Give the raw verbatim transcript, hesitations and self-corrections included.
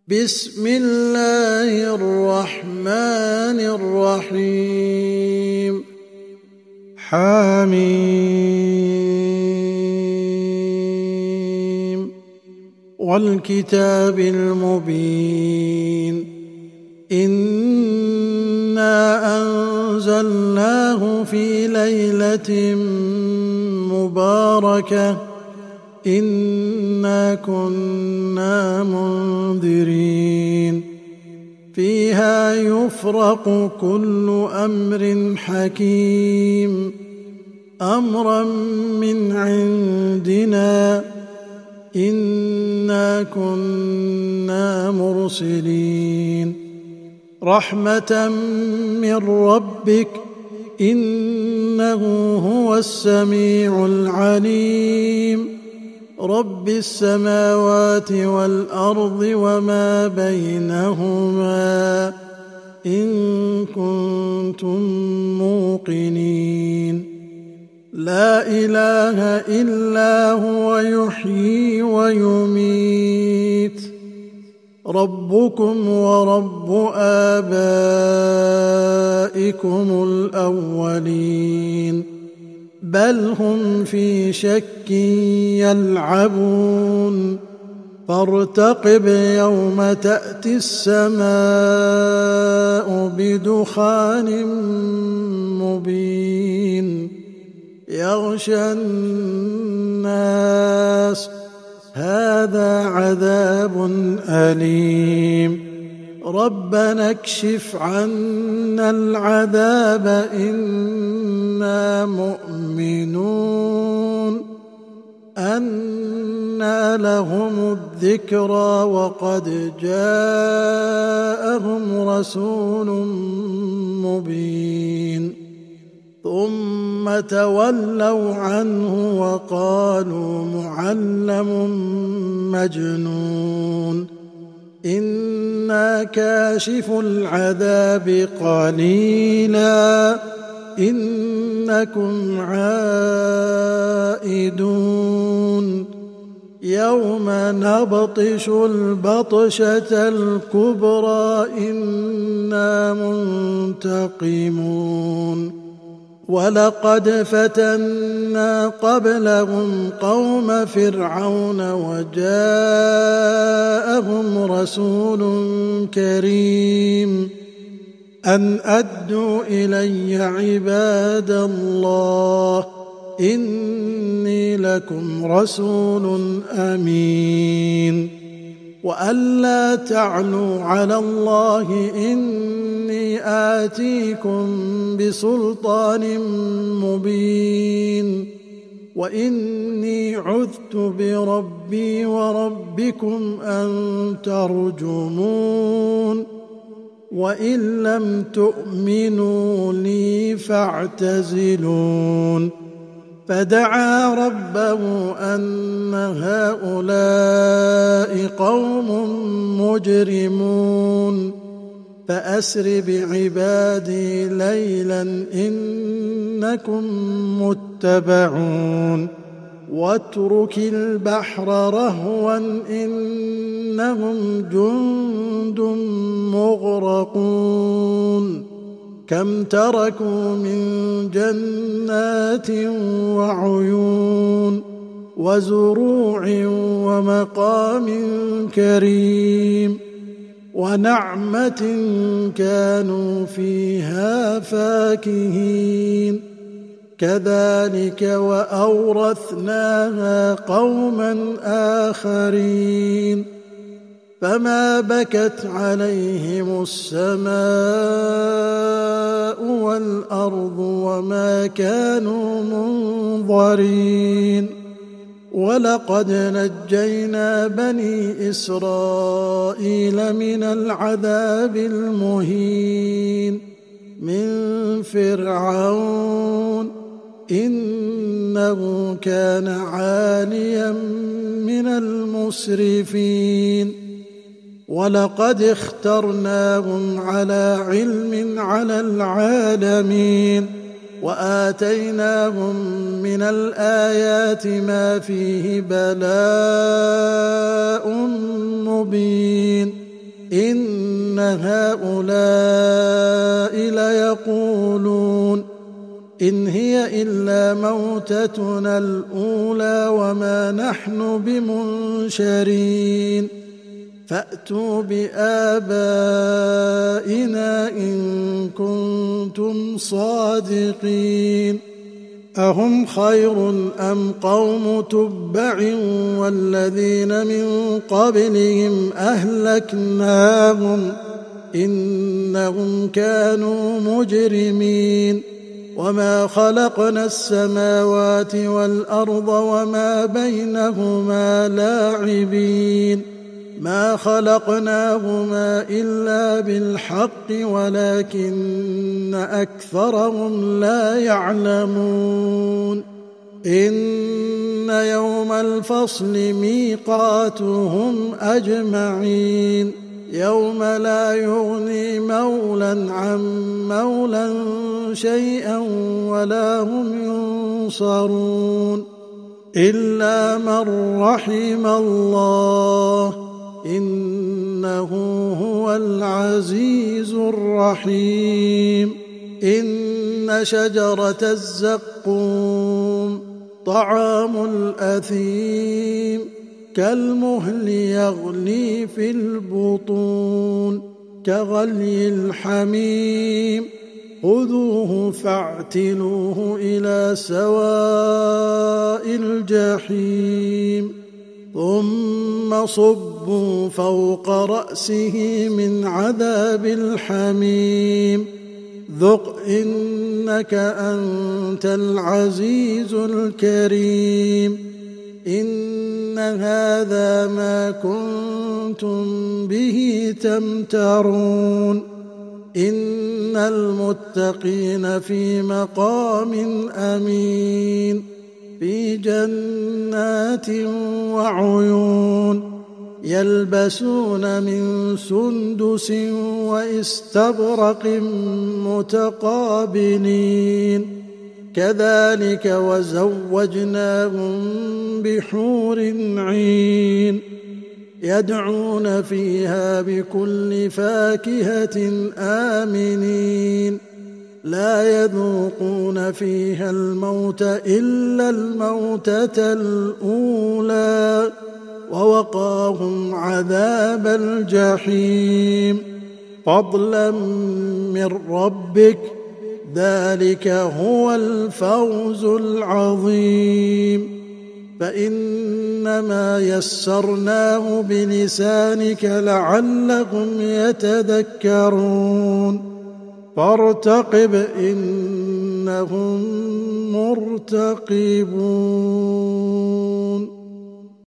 بسم الله الرحمن الرحيم حميم والكتاب المبين إنا أنزلناه في ليلة مباركة إنا كنا منذرين فيها يفرق كل أمر حكيم أمرا من عندنا إنا كنا مرسلين رحمة من ربك إنه هو السميع العليم رب السماوات والأرض وما بينهما إن كنتم موقنين لا إله إلا هو يحيي ويميت ربكم ورب آبائكم الأولين بل هم في شك يلعبون فارتقب يوم تأتي السماء بدخان مبين يغشى الناس هذا عذاب أليم ربنا اكشف عنا العذاب إنا مؤمنون أنى لهم الذكرى وقد جاءهم رسول مبين ثم تولوا عنه وقالوا معلم مجنون إنا كاشف العذاب قليلا إنكم عائدون يوم نبطش البطشة الكبرى إنا منتقمون ولقد فتنا قبلهم قوم فرعون وجاءهم رسول كريم أن أدوا إلي عباد الله إني لكم رسول أمين وأن لا تعلوا على الله إني آتيكم بسلطان مبين وإني عذت بربي وربكم أن ترجمون وإن لم تؤمنوا لي فاعتزلون فدعا ربه أن هؤلاء قوم مجرمون فأسر بعبادي ليلا إنكم متبعون واترك البحر رهوا إنهم جند مغرقون كم تركوا من جنات وعيون وزروع ومقام كريم ونعمة كانوا فيها فاكهين كذلك وأورثناها قوما آخرين فما بكت عليهم السماء والأرض وما كانوا منظرين ولقد نجينا بني إسرائيل من العذاب المهين من فرعون إنه كان عاليا من المسرفين ولقد اخترناهم على علم على العالمين وآتيناهم من الآيات ما فيه بلاء مبين إن هؤلاء ليقولون إن هي إلا موتتنا الأولى وما نحن بمنشرين فأتوا بآبائنا إن كنتم صادقين أهم خير أم قوم تبع والذين من قبلهم أهلكناهم إنهم كانوا مجرمين وما خلقنا السماوات والأرض وما بينهما لاعبين ما خلقناهما إلا بالحق ولكن أكثرهم لا يعلمون إن يوم الفصل ميقاتهم أجمعين يوم لا يغني مولى عن مولى شيئا ولا هم ينصرون إلا من رحم الله إنه هو العزيز الرحيم إن شجرة الزقوم طعام الأثيم كالمهل يغلي في البطون كغلي الحميم خذوه فاعتلوه إلى سواء الجحيم ثم صبوا فوق رأسه من عذاب الحميم ذق إنك أنت العزيز الكريم إن هذا ما كنتم به تمترون إن المتقين في مقام أمين في جنات وعيون يلبسون من سندس واستبرق متقابلين كذلك وزوجناهم بحور عين يدعون فيها بكل فاكهة آمنين لا يذوقون فيها الموت إلا الموتة الأولى ووقاهم عذاب الجحيم فضلا من ربك ذلك هو الفوز العظيم فإنما يسرناه بلسانك لعلهم يتذكرون فارتقب إنهم مرتقبون.